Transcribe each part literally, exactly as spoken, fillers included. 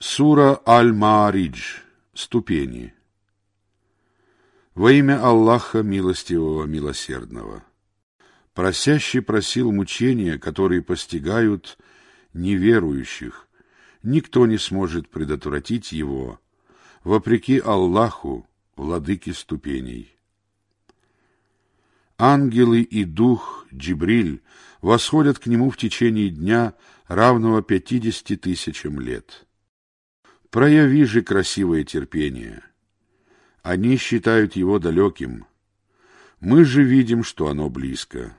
Сура Аль-Ма'аридж. Ступени. Во имя Аллаха Милостивого Милосердного. Просящий просил мучения, которые постигают неверующих. Никто не сможет предотвратить его, вопреки Аллаху, владыке ступеней. Ангелы и дух Джибриль восходят к нему в течение дня, равного пятидесяти тысячам лет. Прояви же красивое терпение. Они считают его далеким. Мы же видим, что оно близко.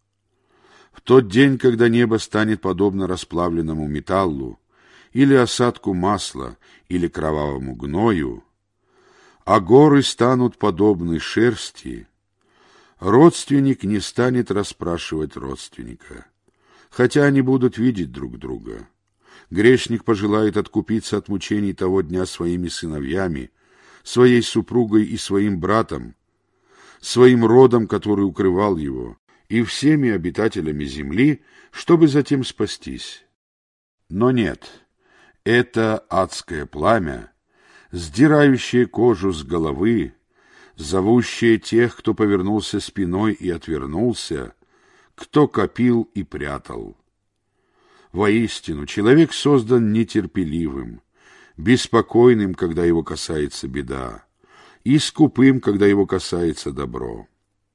В тот день, когда небо станет подобно расплавленному металлу, или осадку масла, или кровавому гною, а горы станут подобны шерсти, родственник не станет расспрашивать родственника, хотя они будут видеть друг друга. Грешник пожелает откупиться от мучений того дня своими сыновьями, своей супругой и своим братом, своим родом, который укрывал его, и всеми обитателями земли, чтобы затем спастись. Но нет, это адское пламя, сдирающее кожу с головы, зовущее тех, кто повернулся спиной и отвернулся, кто копил и прятал. Воистину, человек создан нетерпеливым, беспокойным, когда его касается беда, и скупым, когда его касается добро.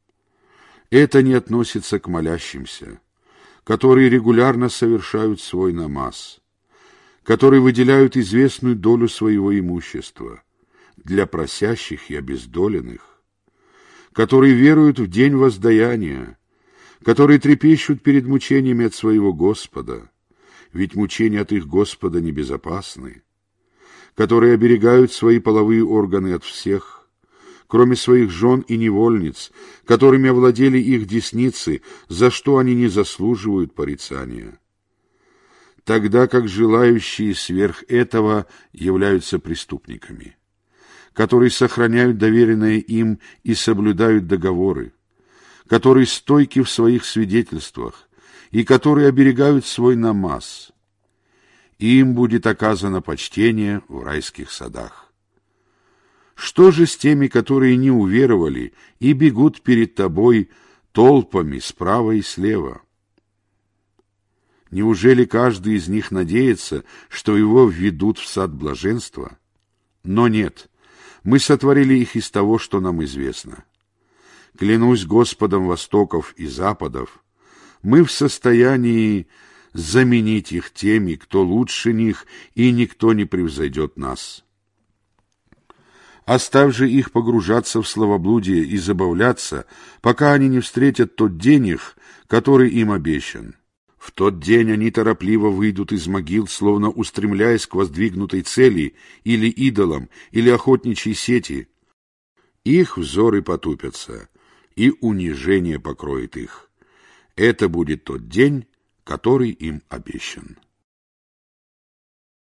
Это не относится к молящимся, которые регулярно совершают свой намаз, которые выделяют известную долю своего имущества для просящих и обездоленных, которые веруют в день воздаяния, которые трепещут перед мучениями от своего Господа, ведь мучения от их Господа небезопасны, которые оберегают свои половые органы от всех, кроме своих жен и невольниц, которыми овладели их десницы, за что они не заслуживают порицания, тогда как желающие сверх этого являются преступниками, которые сохраняют доверенное им и соблюдают договоры, которые стойки в своих свидетельствах и которые оберегают свой намаз. Им будет оказано почтение в райских садах. Что же с теми, которые не уверовали и бегут перед тобой толпами справа и слева? Неужели каждый из них надеется, что его введут в сад блаженства? Но нет, мы сотворили их из того, что нам известно. Клянусь Господом востоков и западов, мы в состоянии заменить их теми, кто лучше них, и никто не превзойдет нас. Оставь же их погружаться в словоблудие и забавляться, пока они не встретят тот день их, который им обещан. В тот день они торопливо выйдут из могил, словно устремляясь к воздвигнутой цели, или идолам, или охотничьей сети. Их взоры потупятся, и унижение покроет их. Это будет тот день, который им обещан.